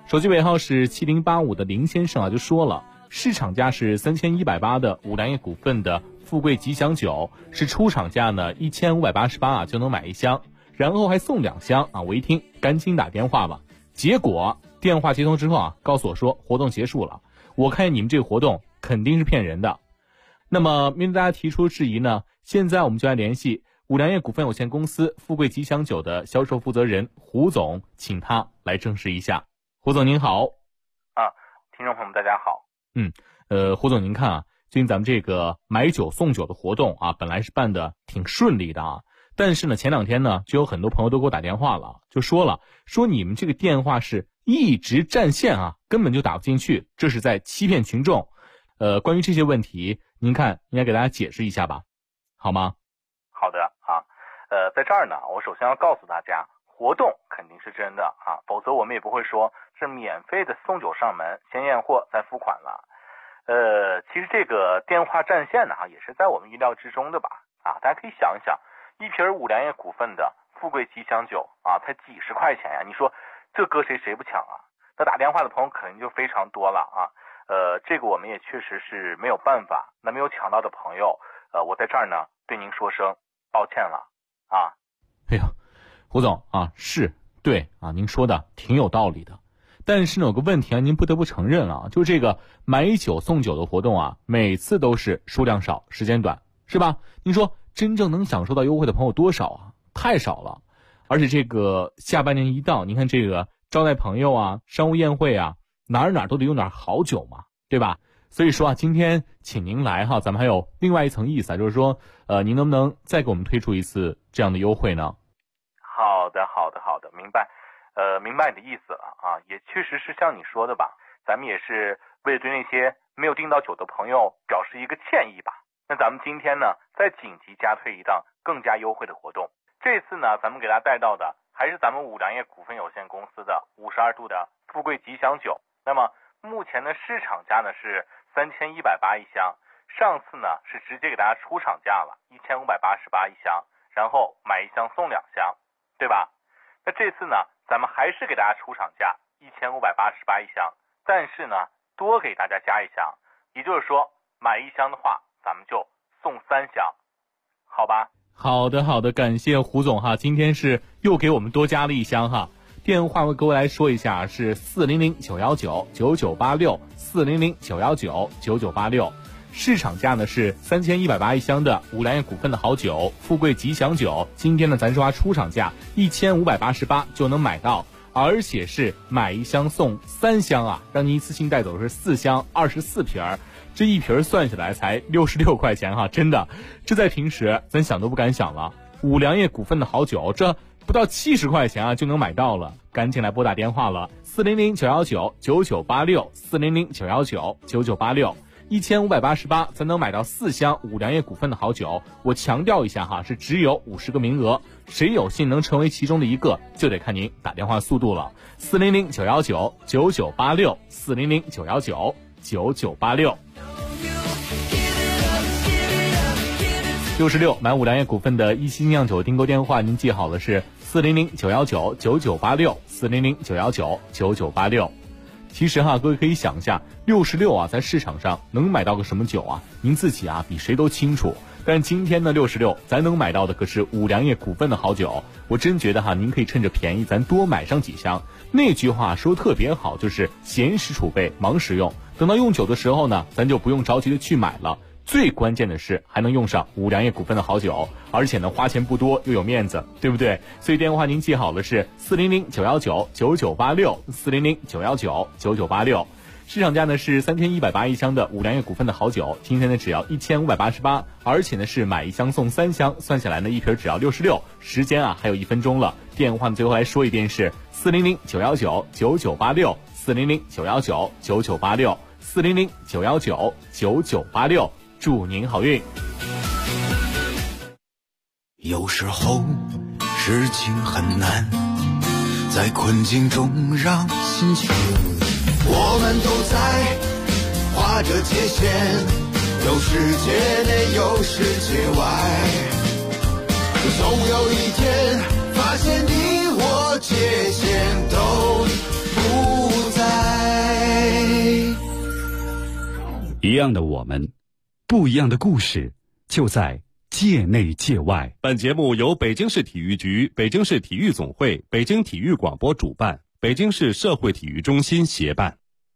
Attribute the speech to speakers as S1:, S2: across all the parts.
S1: 手机尾号是7085的林先生啊，就说了，市场价是3180的五粮液股份的富贵吉祥酒，是出厂价呢1588啊就能买一箱，然后还送2箱啊。我一听赶紧打电话吧，结果电话接通之后啊，告诉我说活动结束了。我看你们这个活动肯定是骗人的。那么面对大家提出质疑呢，现在我们就来联系五粮液股份有限公司富贵吉祥酒的销售负责人胡总，请他来证实一下。胡总您好。
S2: 听众朋友们大家好。
S1: 胡总您看啊，最近咱们这个买酒送酒的活动啊，本来是办的挺顺利的啊，但是呢前2天呢就有很多朋友都给我打电话了，就说你们这个电话是一直占线啊，根本就打不进去，这是在欺骗群众。关于这些问题，您看应该给大家解释一下吧，好吗？
S2: 好的啊，在这儿呢，我首先要告诉大家，活动肯定是真的啊，否则我们也不会说是免费的送酒上门，先验货再付款了。其实这个电话占线呢，也是在我们意料之中的吧？啊，大家可以想一想，一瓶五粮液股份的富贵吉祥酒啊，才几十块钱呀，你说这搁谁不抢啊？那打电话的朋友肯定就非常多了啊。这个我们也确实是没有办法。那没有抢到的朋友，我在这儿呢对您说声抱歉了啊。
S1: 哎呀，胡总啊，是对啊，您说的挺有道理的。但是呢有个问题啊，您不得不承认啊，就这个买酒送酒的活动啊，每次都是数量少，时间短，是吧？您说真正能享受到优惠的朋友多少啊？太少了。而且这个下半年一到，您看这个招待朋友啊，商务宴会啊，哪儿都得用点好酒嘛，对吧？所以说啊，今天请您来哈，咱们还有另外一层意思啊，就是说您能不能再给我们推出一次这样的优惠呢？
S2: 好的，明白。明白你的意思了啊，也确实是像你说的吧，咱们也是为了对那些没有订到酒的朋友表示一个歉意吧。那咱们今天呢，再紧急加推一档更加优惠的活动。这次呢，咱们给大家带到的还是咱们五粮液股份有限公司的52度的富贵吉祥酒。那么目前的市场价呢是3180一箱，上次呢是直接给大家出厂价了1588一箱，然后买1箱送2箱，对吧？那这次呢，咱们还是给大家出厂价1588一箱，但是呢多给大家加1箱，也就是说买1箱的话，咱们就送3箱，好吧？
S1: 好的，感谢胡总哈，今天是又给我们多加了1箱哈。电话我给我来说一下，是400-919-9986，400-919-9986。市场价呢是3180一箱的五粮液股份的好酒富贵吉祥酒，今天呢咱说出厂价1588就能买到，而且是买1箱送3箱啊，让您一次性带走的是4箱24瓶，这一瓶算下来才66块钱哈，真的，这在平时咱想都不敢想了。五粮液股份的好酒，这不到70块钱啊就能买到了，赶紧来拨打电话了，400-919-9986，400-919-9986，1588才能买到4箱五粮液股份的好酒。我强调一下哈，是只有50个名额，谁有幸能成为其中的一个，就得看您打电话速度了。400-919-9986，400-919-9986。66买五粮液股份的一星酿酒订购电话，您记好了是400-919-9986，400-919-9986。其实哈，各位可以想一下，66啊，在市场上能买到个什么酒啊？您自己啊比谁都清楚。但今天呢，66咱能买到的可是五粮液股份的好酒。我真觉得哈，您可以趁着便宜，咱多买上几箱。那句话说特别好，就是闲时储备，忙时用。等到用酒的时候呢，咱就不用着急的去买了。最关键的是还能用上五粮液股份的好酒，而且呢花钱不多又有面子，对不对？所以电话您记好了是400-919-9986，400-919-9986。市场价呢是3180一箱的五粮液股份的好酒，今天呢只要1588，而且呢是买1箱送3箱，算下来呢一瓶只要66。时间啊还有1分钟了，电话呢最后来说一遍是400-919-9986，400-919-9986，400-919-9986。祝您好运。
S3: 有时候事情很难，在困境中让心情，我们都在划着界限，有世界内有世界外，总有一天发现你我界限都不在。
S4: 一样的我们，不一样的故事，就在界内界外。
S5: 本节目由北京市体育局、北京市体育总会、北京体育广播主办，北京市社会体育中心协办。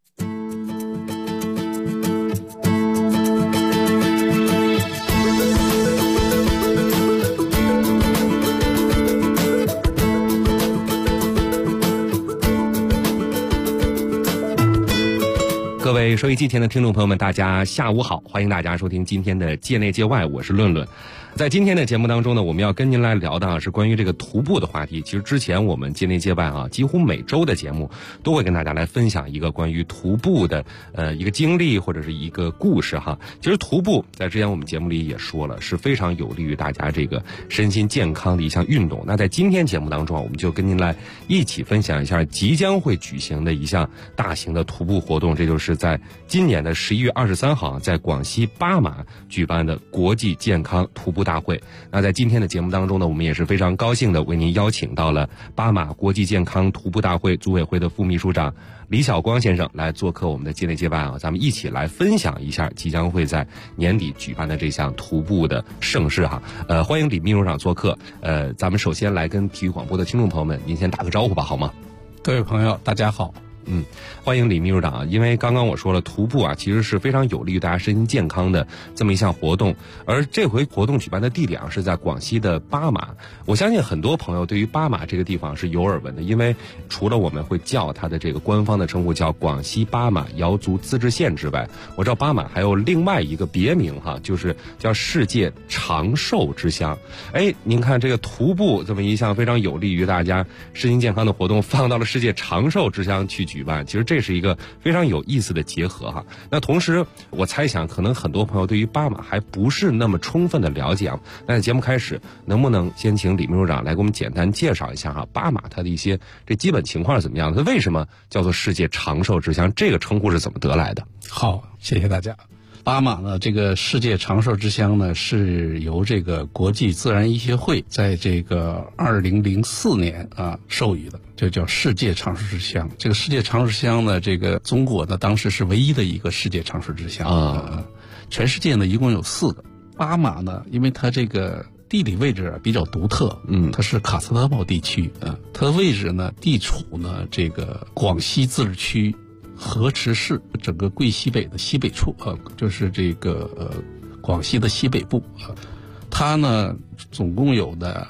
S5: 各位收音机前的听众朋友们，大家下午好，欢迎大家收听今天的界内界外，我是论论。在今天的节目当中呢，我们要跟您来聊的是关于这个徒步的话题。其实之前我们界内界外几乎每周的节目都会跟大家来分享一个关于徒步的一个经历或者是一个故事哈。其实徒步在之前我们节目里也说了，是非常有利于大家这个身心健康的一项运动。那在今天节目当中我们就跟您来一起分享一下即将会举行的一项大型的徒步活动，这就是在今年的11月23号在广西巴马举办的国际健康徒步大会。那在今天的节目当中呢，我们也是非常高兴的为您邀请到了巴马国际健康徒步大会组委会的副秘书长李晓光先生来做客我们的界内界外咱们一起来分享一下即将会在年底举办的这项徒步的盛事哈。欢迎李秘书长做客。咱们首先来跟体育广播的听众朋友们，您先打个招呼吧，好吗？
S6: 各位朋友，大家好。
S5: 欢迎李秘书长。因为刚刚我说了，徒步其实是非常有利于大家身心健康的这么一项活动，而这回活动举办的地点是在广西的巴马。我相信很多朋友对于巴马这个地方是有耳闻的，因为除了我们会叫它的这个官方的称呼叫广西巴马瑶族自治县之外，我知道巴马还有另外一个别名就是叫世界长寿之乡。您看这个徒步这么一项非常有利于大家身心健康的活动放到了世界长寿之乡去举办，其实这是一个非常有意思的结合哈。那同时我猜想可能很多朋友对于巴马还不是那么充分的了解那在节目开始能不能先请李秘书长来给我们简单介绍一下巴马它的一些这基本情况是怎么样的，它为什么叫做世界长寿之乡，这个称呼是怎么得来的？
S6: 好，谢谢大家。巴马呢，这个世界长寿之乡呢，是由这个国际自然医学会在这个2004年授予的，就叫世界长寿之乡。这个世界长寿之乡呢，这个中国呢当时是唯一的一个世界长寿之乡全世界呢一共有4个。巴马呢，因为它这个地理位置比较独特，它是喀斯特邦地区它的位置呢地处呢这个广西自治区河池市整个桂西北的西北处就是这个广西的西北部它呢总共有的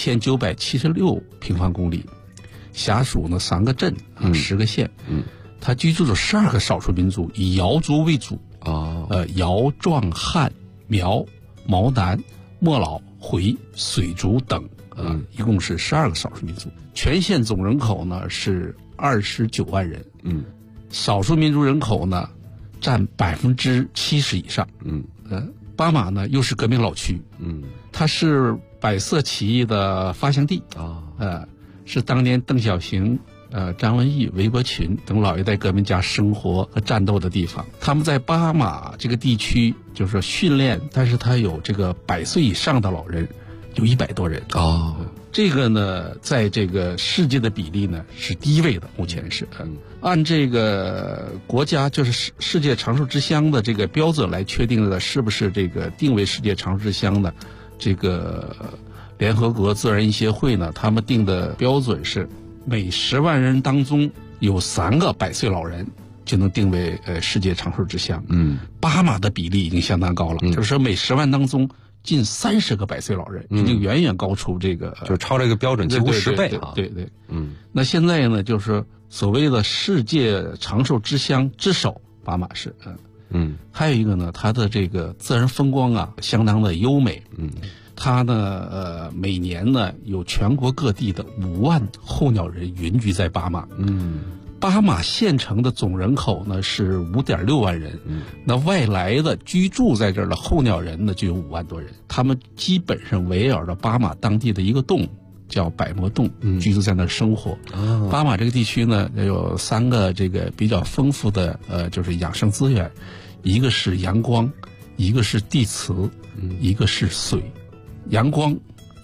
S6: 1976平方公里，辖属呢3个镇10个县它居住着12个少数民族，以瑶族为主瑶、壮、汉、苗、毛南、莫老、回、水族等一共是12个少数民族。全县总人口呢是29万人少数民族人口呢占70%以上巴马呢又是革命老区它是百色起义的发祥地是当年邓小平张文义、韦伯群等老一代革命家生活和战斗的地方。他们在巴马这个地区就是说训练，但是他有这个100岁以上的老人有100多人这个呢在这个世界的比例呢是第一位的，目前是按这个国家就是世界长寿之乡的这个标准来确定的，是不是这个定为世界长寿之乡呢？这个联合国自然医学会呢，他们定的标准是每10万人当中有3个100岁老人就能定为世界长寿之乡巴马的比例已经相当高了就是说每10万当中近30个100岁老人，已经远远高出这个
S5: 就超这个标准几乎10倍
S6: 对那现在呢就是所谓的世界长寿之乡之首巴马市还有一个呢，它的这个自然风光相当的优美它呢每年呢有全国各地的5万候鸟人云居在巴马巴马县城的总人口呢是5.6万人那外来的居住在这儿的候鸟人呢就有5万多人，他们基本上围绕着巴马当地的一个洞叫百魔洞居住在那儿生活巴马这个地区呢有3个这个比较丰富的就是养生资源，一个是阳光，一个是地磁一个是水。阳光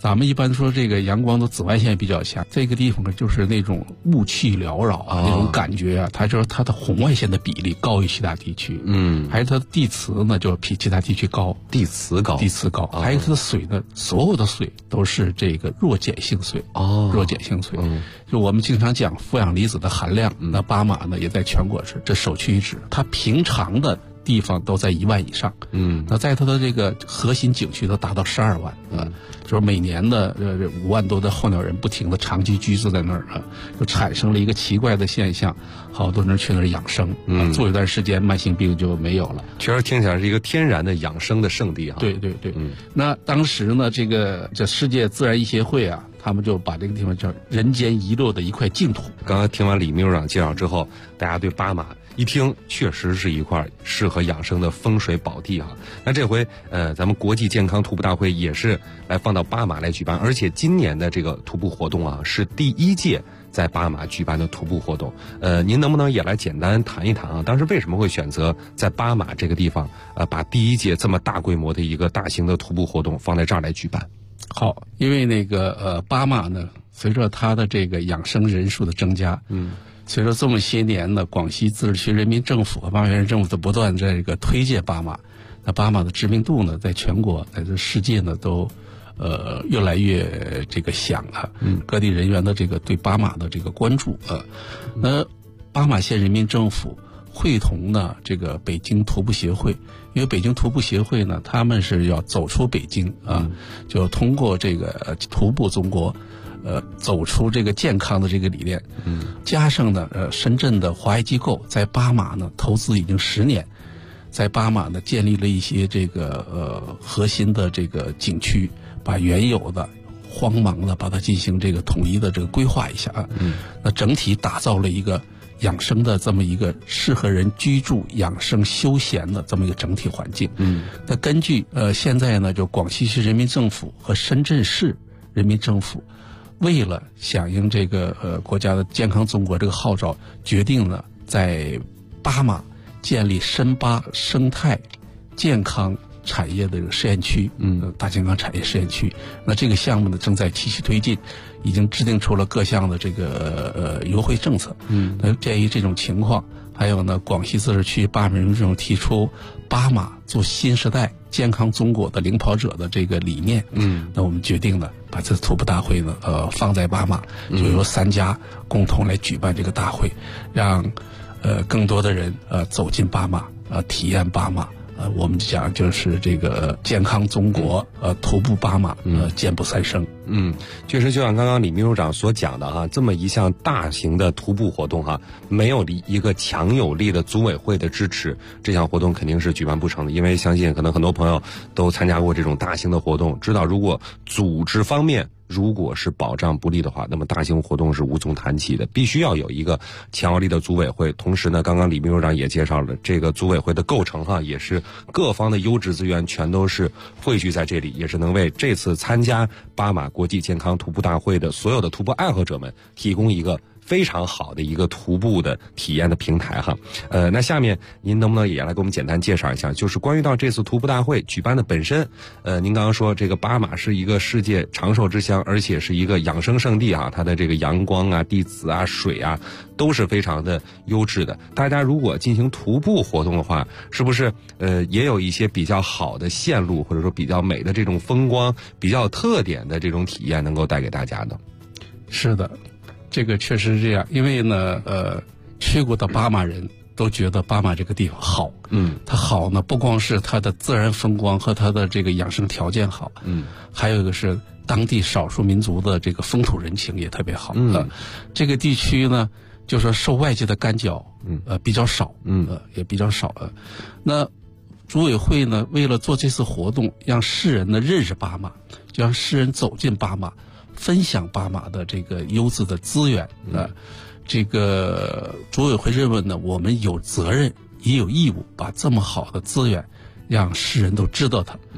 S6: 咱们一般说这个阳光的紫外线比较强，这个地方呢就是那种雾气缭绕啊，那种感觉啊，它就是它的红外线的比例高于其他地区，还有它的地磁呢就比其他地区高，
S5: 地磁高，
S6: 还有它的水呢，所有的水都是这个弱碱性水，弱碱性水，就我们经常讲负氧离子的含量，那巴马呢也在全国是这首屈一指，它平常的地方都在1万以上，那在它的这个核心景区都达到12万啊，就是每年的5万多的候鸟人不停的长期居住在那儿啊，就产生了一个奇怪的现象，好多人去那儿养生，做一段时间慢性病就没有了。
S5: 确实听起来是一个天然的养生的圣地啊。
S6: 对，那当时呢，这世界自然医协会啊，他们就把这个地方叫人间遗落的一块净土。
S5: 刚刚听完李秘书长介绍之后，大家对巴马一听确实是一块适合养生的风水宝地啊。那这回咱们国际健康徒步大会也是来放到巴马来举办，而且今年的这个徒步活动啊是第1届在巴马举办的徒步活动。您能不能也来简单谈一谈啊？当时为什么会选择在巴马这个地方把第1届这么大规模的一个大型的徒步活动放在这儿来举办？
S6: 好，因为那个巴马呢，随着它的这个养生人数的增加，随着这么些年呢，广西自治区人民政府和巴马县政府的不断这个推荐巴马，那巴马的知名度呢，在全国在这世界呢都越来越这个响了，各地人员的这个对巴马的这个关注那巴马县人民政府会同呢这个北京徒步协会，因为北京徒步协会呢，他们是要走出北京啊，就通过这个徒步中国。走出这个健康的这个理念，加上呢，深圳的华裔机构在巴马呢投资已经10年，在巴马呢建立了一些这个核心的这个景区，把原有的荒茫的把它进行这个统一的这个规划一下啊，那整体打造了一个养生的这么一个适合人居住、养生、休闲的这么一个整体环境。那根据现在呢，就广西市人民政府和深圳市人民政府。为了响应这个国家的健康中国这个号召，决定呢在巴马建立深巴生态健康产业的这个试验区，大健康产业试验区。那这个项目呢正在积极推进，已经制定出了各项的这个优惠政策。那鉴于这种情况，还有呢广西自治区巴马人民政府提出巴马做新时代健康中国的领跑者的这个理念，那我们决定呢把这徒步大会呢放在巴马，就由3家共同来举办这个大会，让更多的人走进巴马，体验巴马。我们讲就是这个健康中国，徒步巴马，健步3升。
S5: 确实就像刚刚李秘书长所讲的哈，这么一项大型的徒步活动哈，没有一个强有力的组委会的支持，这项活动肯定是举办不成的。因为相信可能很多朋友都参加过这种大型的活动，知道如果组织方面如果是保障不力的话，那么大型活动是无从谈起的，必须要有一个强有力的组委会。同时呢，刚刚李秘书长也介绍了这个组委会的构成哈，也是各方的优质资源全都是汇聚在这里，也是能为这次参加巴马国际健康徒步大会的所有的徒步爱好者们提供一个非常好的一个徒步的体验的平台哈。那下面您能不能也来给我们简单介绍一下，就是关于到这次徒步大会举办的本身，您刚刚说这个巴马是一个世界长寿之乡，而且是一个养生圣地啊，它的这个阳光啊、地磁啊、水啊都是非常的优质的。大家如果进行徒步活动的话，是不是也有一些比较好的线路，或者说比较美的这种风光、比较有特点的这种体验能够带给大家的？
S6: 是的。这个确实是这样，因为呢，去过的巴马人都觉得巴马这个地方好，它好呢，不光是它的自然风光和它的这个养生条件好，还有一个是当地少数民族的这个风土人情也特别好，这个地区呢，就说受外界的干扰，比较少，也比较少，那组委会呢，为了做这次活动，让世人呢认识巴马，就让世人走进巴马。分享巴马的这个优质的资源，这个组委会认为呢，我们有责任也有义务把这么好的资源让世人都知道它。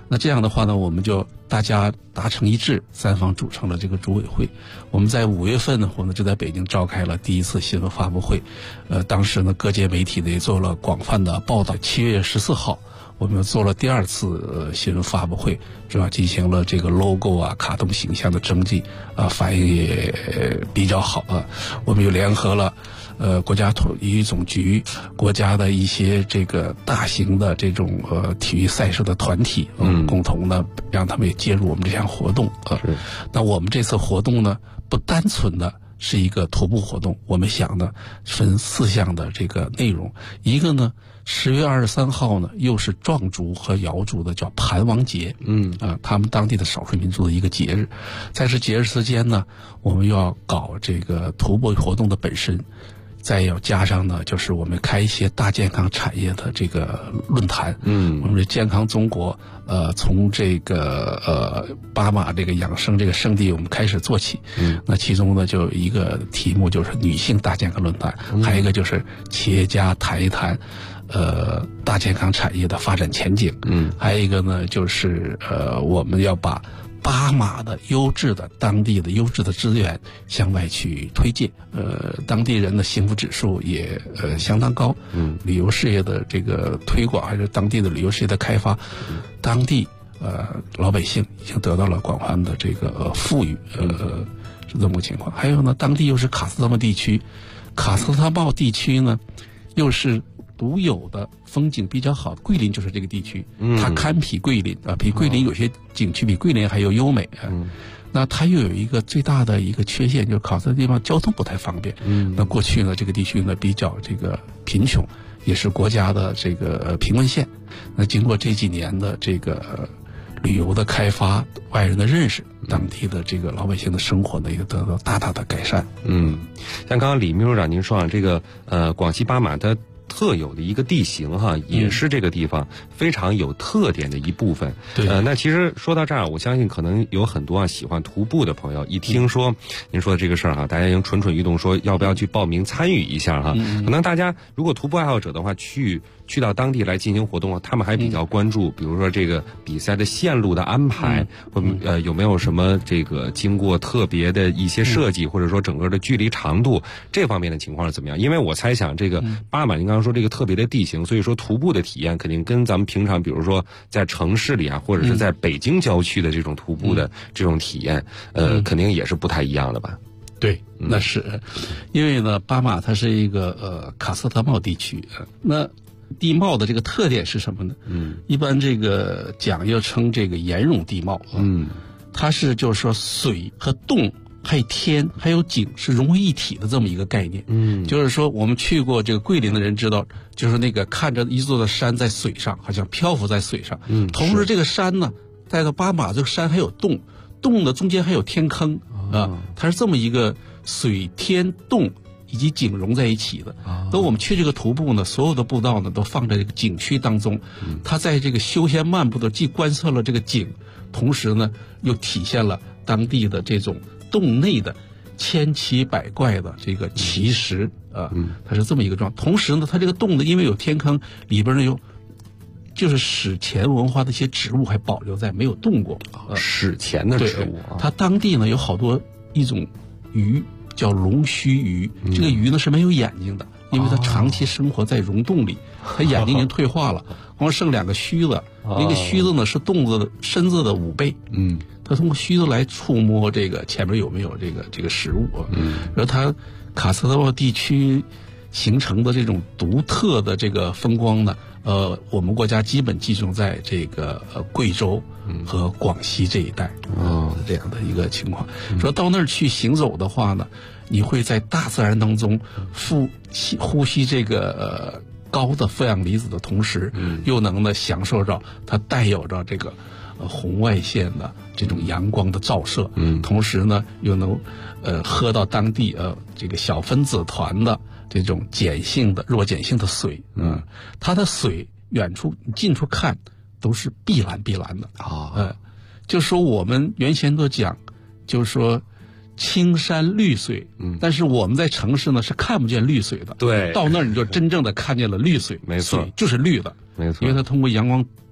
S6: 那这样的话呢，我们就大家达成一致，三方组成了这个组委会。我们在5月份呢，我们就在北京召开了第一次新闻发布会。当时呢，各界媒体呢也做了广泛的报道。7月14号，我们又做了第2次新闻发布会，主要进行了这个 logo 啊、卡通形象的征集啊，反应也比较好啊。我们又联合了国家体育总局、国家的一些这个大型的这种体育赛事的团体，共同的让他们也介入我们这项活动啊。那我们这次活动呢，不单纯的是一个徒步活动，我们想呢分4项的这个内容。一个呢，10月23号呢又是壮族和瑶族的叫盘王节，他们当地的少数民族的一个节日。在这节日之间呢，我们又要搞这个徒步活动的本身，再要加上呢，就是我们开一些大健康产业的这个论坛。我们的健康中国，从这个巴马这个养生这个圣地我们开始做起。那其中呢，就有一个题目就是女性大健康论坛，还有一个就是企业家谈一谈大健康产业的发展前景。还有一个呢，就是我们要把巴马的当地的优质的资源向外去推荐。当地人的幸福指数也相当高。旅游事业的这个推广，还是当地的旅游事业的开发，当地老百姓已经得到了广泛的这个富裕，是这么个情况。还有呢，当地又是喀斯特茂地区呢，又是独有的风景比较好，桂林就是这个地区，它堪比桂林啊，比桂林有些景区比桂林还要优美啊。那它又有一个最大的一个缺陷，就是考察的地方交通不太方便。那过去呢，这个地区呢比较这个贫穷，也是国家的这个贫困县。那经过这几年的这个旅游的开发，外人的认识，当地的这个老百姓的生活呢也得到大大的改善。
S5: 像刚刚李秘书长您说啊，这个广西巴马它特有的一个地形哈，也是这个地方非常有特点的一部分。那其实说到这儿，我相信可能有很多喜欢徒步的朋友，一听说您说的这个事儿哈，大家已经蠢蠢欲动，说要不要去报名参与一下哈。可能大家如果徒步爱好者的话，去到当地来进行活动，他们还比较关注，比如说这个比赛的线路的安排，有没有什么这个经过特别的一些设计，或者说整个的距离长度这方面的情况是怎么样？因为我猜想这个巴马，您刚刚说这个特别的地形，所以说徒步的体验肯定跟咱们平常比如说在城市里啊，或者是在北京郊区的这种徒步的这种体验，肯定也是不太一样的吧？
S6: 对，那是因为呢，巴马它是一个喀斯特茂地区，那地貌的这个特点是什么呢？一般这个又称这个岩溶地貌。它是就是说水和冻还有天还有景是融为一体的这么一个概念。就是说我们去过这个桂林的人知道，就是那个看着一座的山在水上，好像漂浮在水上。同时这个山呢，在到巴马这个山还有洞的中间还有天坑啊，它是这么一个水天洞以及景融在一起的。等我们去这个徒步呢，所有的步道呢都放在这个景区当中。它在这个休闲漫步的，既观测了这个景，同时呢又体现了当地的这种洞内的千奇百怪的这个奇石啊，它是这么一个状态。同时呢，它这个洞呢，因为有天坑，里边呢有就是史前文化的一些植物还保留在，没有动过。
S5: 史前的植物啊，
S6: 它当地呢有好多一种鱼叫龙须鱼，这个鱼呢是没有眼睛的，因为它长期生活在溶洞里，它眼睛已经退化了，光剩2个须子，那个须子呢是洞子的身子的5倍。它通过须子来触摸这个前面有没有这个食物。然后它喀斯特茂地区形成的这种独特的这个风光呢，我们国家基本集中在这个贵州和广西这一带，这样的一个情况。说到那儿去行走的话呢，你会在大自然当中呼吸这个高的负氧离子的同时，又能呢享受着它带有着这个红外线的这种阳光的照射，同时呢又能喝到当地这个小分子团的这种弱碱性的水。它的水远处近处看都是碧蓝的就说我们原先都讲，就是说青山绿水，但是我们在城市呢是看不见绿水的。
S5: 对，
S6: 到那儿你就真正的看见了绿水，
S5: 没错，
S6: 水就是绿的，
S5: 没错，
S6: 因为它通过阳光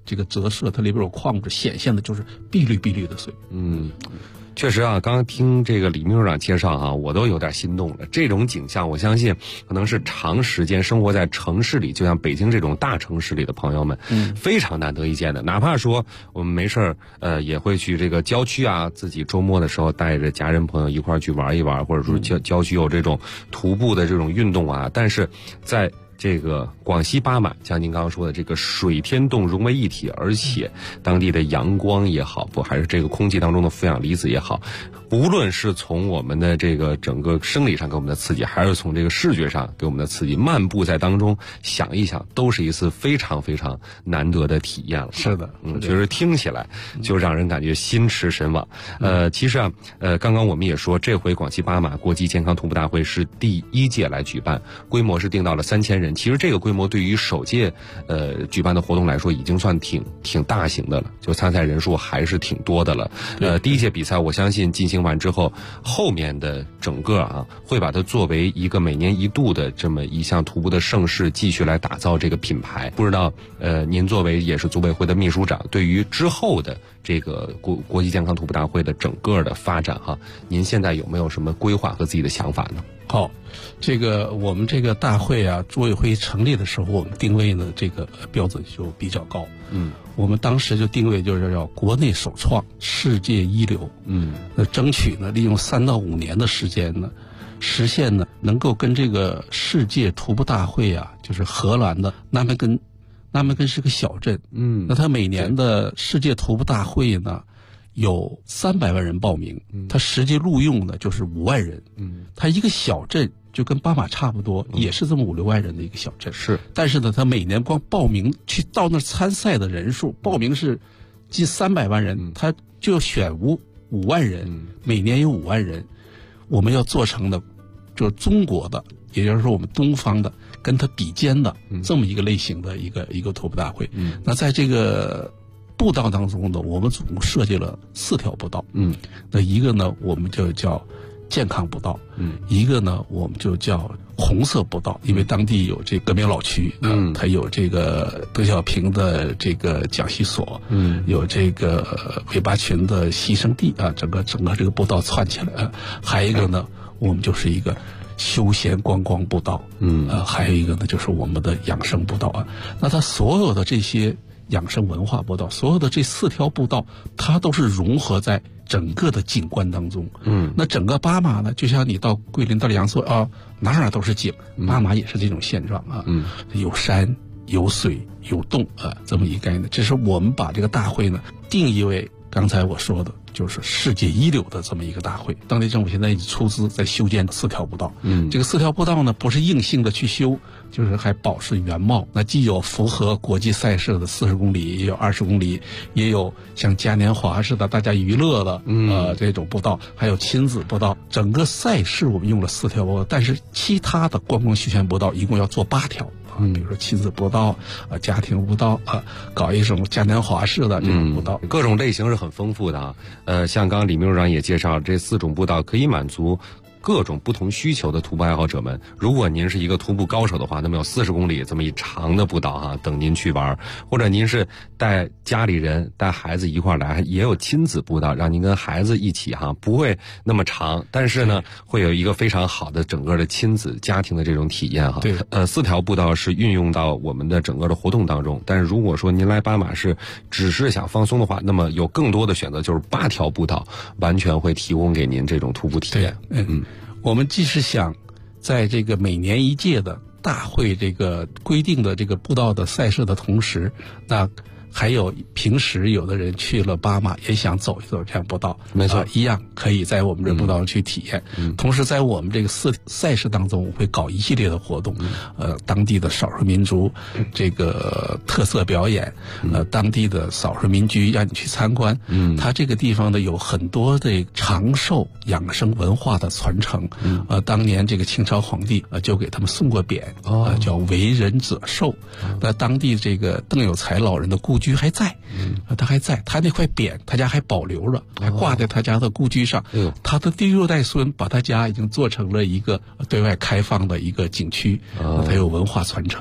S6: 这个折射，它里边有矿物质，显现的就是碧绿的水。
S5: 确实啊，刚刚听这个李秘书长介绍啊，我都有点心动了。这种景象，我相信可能是长时间生活在城市里，就像北京这种大城市里的朋友们，非常难得一见的。哪怕说我们没事也会去这个郊区啊，自己周末的时候带着家人朋友一块儿去玩一玩，或者说郊区有这种徒步的这种运动啊。但是在这个广西巴马，像您刚刚说的，这个水天洞融为一体，而且当地的阳光也好，还是这个空气当中的负氧离子也好，无论是从我们的这个整个生理上给我们的刺激，还是从这个视觉上给我们的刺激，漫步在当中想一想，都是一次非常非常难得的体验了。
S6: 是的，
S5: 其实听起来就让人感觉心驰神往。其实啊，刚刚我们也说，这回广西巴马国际健康徒步大会是第1届来举办，规模是定到了3000人。其实这个规模对于首届举办的活动来说，已经算挺大型的了，就参赛人数还是挺多的了。第1届比赛，我相信进行完之后，后面的整个啊，会把它作为一个每年一度的这么一项徒步的盛事，继续来打造这个品牌。不知道您作为也是组委会的秘书长，对于之后的这个国际健康徒步大会的整个的发展哈，您现在有没有什么规划和自己的想法呢？
S6: 好，这个我们这个大会啊，组委会成立的时候，我们定位呢这个标准就比较高。我们当时就定位就是要国内首创，世界一流。争取呢利用3到5年的时间呢，实现呢能够跟这个世界徒步大会啊，就是荷兰的纳梅根是个小镇。那它每年的世界徒步大会呢，有300万人报名，它实际录用的就是5万人。它一个小镇就跟巴马差不多，也是这么5-6万人的一个小镇。
S5: 是，
S6: 但是呢，它每年光报名去到那参赛的人数，报名是近300万人，它就要选5万人，每年有5万人。我们要做成的，就是中国的，也就是说我们东方的，跟它比肩的这么一个类型的一个徒步大会。那在这个步道当中呢，我们总共设计了4条步道。那一个呢，我们就叫健康步道。一个呢，我们就叫红色步道，因为当地有这革命老区，它有这个邓小平的这个讲习所，有这个韦拔群的牺牲地啊，整个这个步道串起来。还有一个呢，我们就是一个休闲观光步道。还有一个呢，就是我们的养生步道啊。那它所有的这些养生文化步道，所有的这4条步道，它都是融合在整个的景观当中。那整个巴马呢，就像你到桂林、到阳朔啊，哪都是景，巴马也是这种现状啊。有山、有水、有洞啊，这么一个概念。这是我们把这个大会呢定义为刚才我说的，就是世界一流的这么一个大会。当地政府现在已经出资在修建4条步道。这个4条步道呢，不是硬性的去修，就是还保持原貌。那既有符合国际赛事的40公里，也有20公里，也有像嘉年华似的大家娱乐的这种步道，还有亲子步道。整个赛事我们用了4条步道，但是其他的观光休闲步道一共要做8条。比如说亲子步道家庭步道搞一种嘉年华式的这种步道。
S5: 各种类型是很丰富的啊。像刚刚李秘书长也介绍，这4种步道可以满足各种不同需求的徒步爱好者们。如果您是一个徒步高手的话，那么有40公里这么一长的步道等您去玩。或者您是带家里人带孩子一块来，也有亲子步道，让您跟孩子一起不会那么长，但是呢会有一个非常好的整个的亲子家庭的这种体验
S6: 对
S5: ，4条步道是运用到我们的整个的活动当中。但是如果说您来巴马只是想放松的话，那么有更多的选择，就是8条步道完全会提供给您这种徒步体验。
S6: 我们既是想在这个每年1届的大会这个规定的这个步道的赛事的同时，那还有平时有的人去了巴马也想走一走这样步道，
S5: 没错，
S6: 一样可以在我们这步道上去体验。同时在我们这个赛事当中，我会搞一系列的活动，当地的少数民族这个特色表演，当地的少数民居让你去参观。它这个地方呢有很多的长寿养生文化的传承。当年这个清朝皇帝就给他们送过匾，叫为人者寿。那当地这个邓有才老人的故居还在，他还在，他那块匾他家还保留着，还挂在他家的故居上。他的第6代孙把他家已经做成了一个对外开放的一个景区，他有文化传承。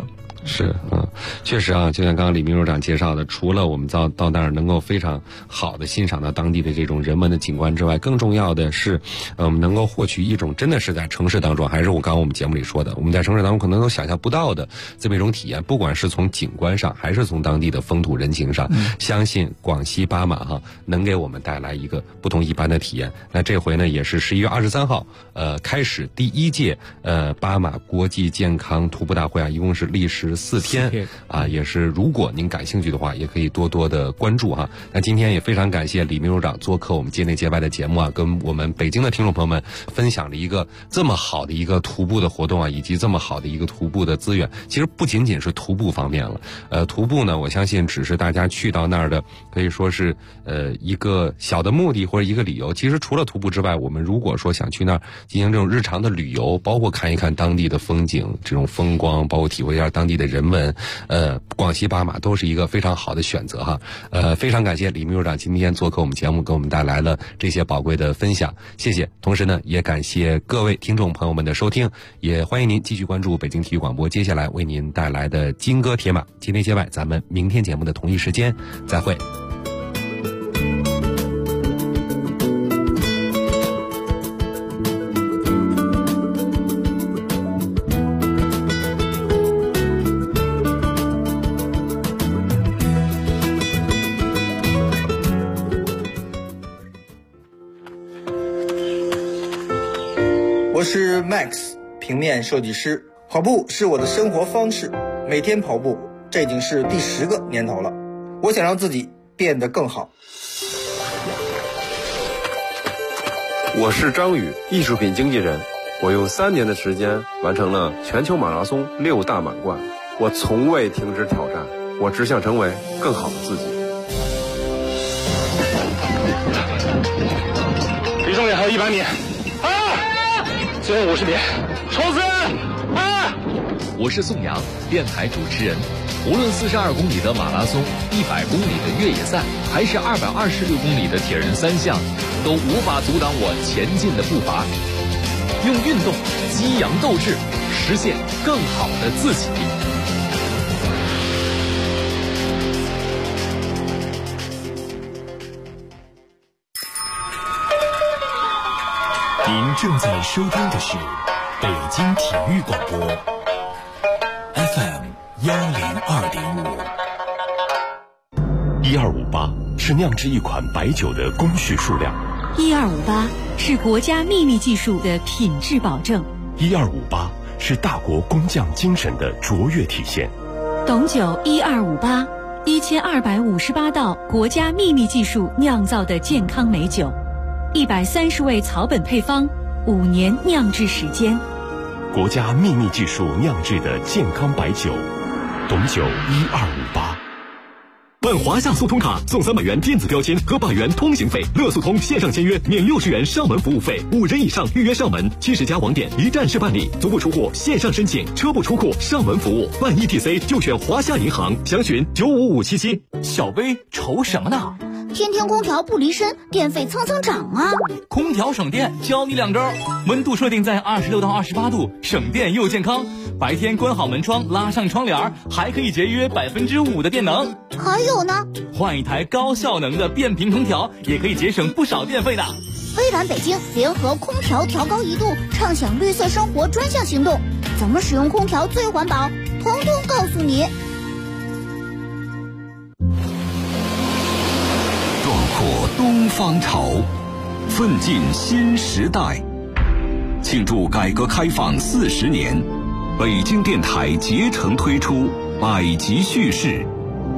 S5: 是确实啊，就像刚刚李明处长介绍的，除了我们到那儿能够非常好的欣赏到当地的这种人文的景观之外，更重要的是，我们能够获取一种真的是在城市当中，还是我刚刚我们节目里说的，我们在城市当中可能都想象不到的这么一种体验，不管是从景观上，还是从当地的风土人情上，相信广西巴马能给我们带来一个不同一般的体验。那这回呢，也是11月23号，开始第1届巴马国际健康徒步大会啊，一共是历时4天啊，也是如果您感兴趣的话，也可以多多的关注哈。那今天也非常感谢李明处长做客我们界内界外的节目啊，跟我们北京的听众朋友们分享了一个这么好的一个徒步的活动啊，以及这么好的一个徒步的资源。其实不仅仅是徒步方面了，徒步呢，我相信只是大家去到那儿的可以说是一个小的目的或者一个理由。其实除了徒步之外，我们如果说想去那儿进行这种日常的旅游，包括看一看当地的风景、这种风光，包括体会一下当地的人文，广西巴马都是一个非常好的选择哈。非常感谢李明处长今天做客我们节目，给我们带来了这些宝贵的分享，谢谢。同时呢，也感谢各位听众朋友们的收听，也欢迎您继续关注北京体育广播接下来为您带来的金戈铁马界内界外，咱们明天节目的同一时间再会。
S7: 我是 Max， 平面设计师。跑步是我的生活方式，每天跑步，这已经是第10个年头了。我想让自己变得更好。
S8: 我是张宇，艺术品经纪人。我用3年的时间完成了全球马拉松6大满贯。我从未停止挑战，我只想成为更好的自己。
S9: 离终点还有100米。最后50米，冲刺！
S10: 我是宋阳，电台主持人。无论42公里的马拉松、100公里的越野赛，还是226公里的铁人3项，都无法阻挡我前进的步伐。用运动激扬斗志，实现更好的自己。
S11: 您正在收听的是北京体育广播 FM 102.5。1258是酿制一款白酒的工序数量
S12: ，1258是国家秘密技术的品质保证
S11: ，1258是大国工匠精神的卓越体现。
S12: 董酒1258 1258道国家秘密技术酿造的健康美酒，130味草本配方，5年酿制时间。
S11: 国家秘密技术酿制的健康白酒，董酒1258。
S13: 办华夏速通卡送300元电子标签和100元通行费，乐速通线上签约免60元上门服务费，5人以上预约上门，70家网点一站式办理，足不出户线上申请，车不出库上门服务，办 ETC 就选华夏银行，详询95577。
S14: 小薇愁什么呢？
S15: 天天空调不离身，电费蹭蹭涨啊！
S14: 空调省电，教你2招：温度设定在26到28度，省电又健康。白天关好门窗，拉上窗帘，还可以节约5%的电能。
S15: 还有呢，
S14: 换一台高效能的变频空调，也可以节省不少电费的。
S15: 微软北京联合空调调高1度，畅享绿色生活专项行动，怎么使用空调最环保，统统告诉你。
S16: 东方潮，奋进新时代。庆祝改革开放40年，北京电台竭诚推出百集叙事